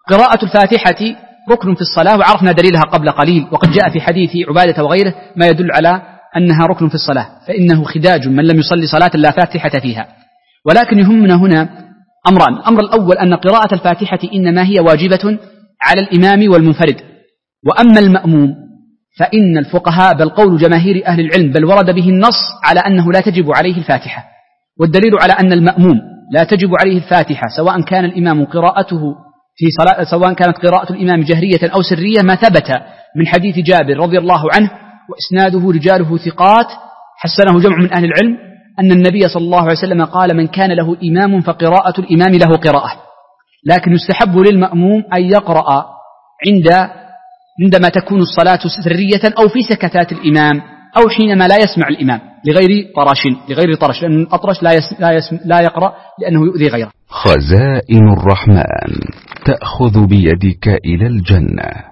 قراءة الفاتحة ركن في الصلاة، وعرفنا دليلها قبل قليل، وقد جاء في حديث عبادة وغيره ما يدل على أنها ركن في الصلاة، فإنه خداج من لم يصلي صلاة لا فاتحة فيها. ولكن يهمنا هنا أمران: الأمر الأول أن قراءة الفاتحة إنما هي واجبة على الإمام والمنفرد، وأما المأموم فإن الفقهاء بل قول جماهير أهل العلم بل ورد به النص على أنه لا تجب عليه الفاتحة. والدليل على أن المأموم لا تجب عليه الفاتحة سواء كان الإمام قراءته في صلاة، سواء كانت قراءة الإمام جهرية أو سرية، ما ثبت من حديث جابر رضي الله عنه وإسناده رجاله ثقات حسنه جمع من أهل العلم أن النبي صلى الله عليه وسلم قال: من كان له إمام فقراءة الإمام له قراءة. لكن يستحب للمأموم أن يقرأ عندما تكون الصلاة سرية أو في سكتات الإمام أو حينما لا يسمع الإمام لغير طرش، لأن الأطرش لا يقرأ لأنه يؤذي غيره. خزائن الرحمن تأخذ بيدك إلى الجنة.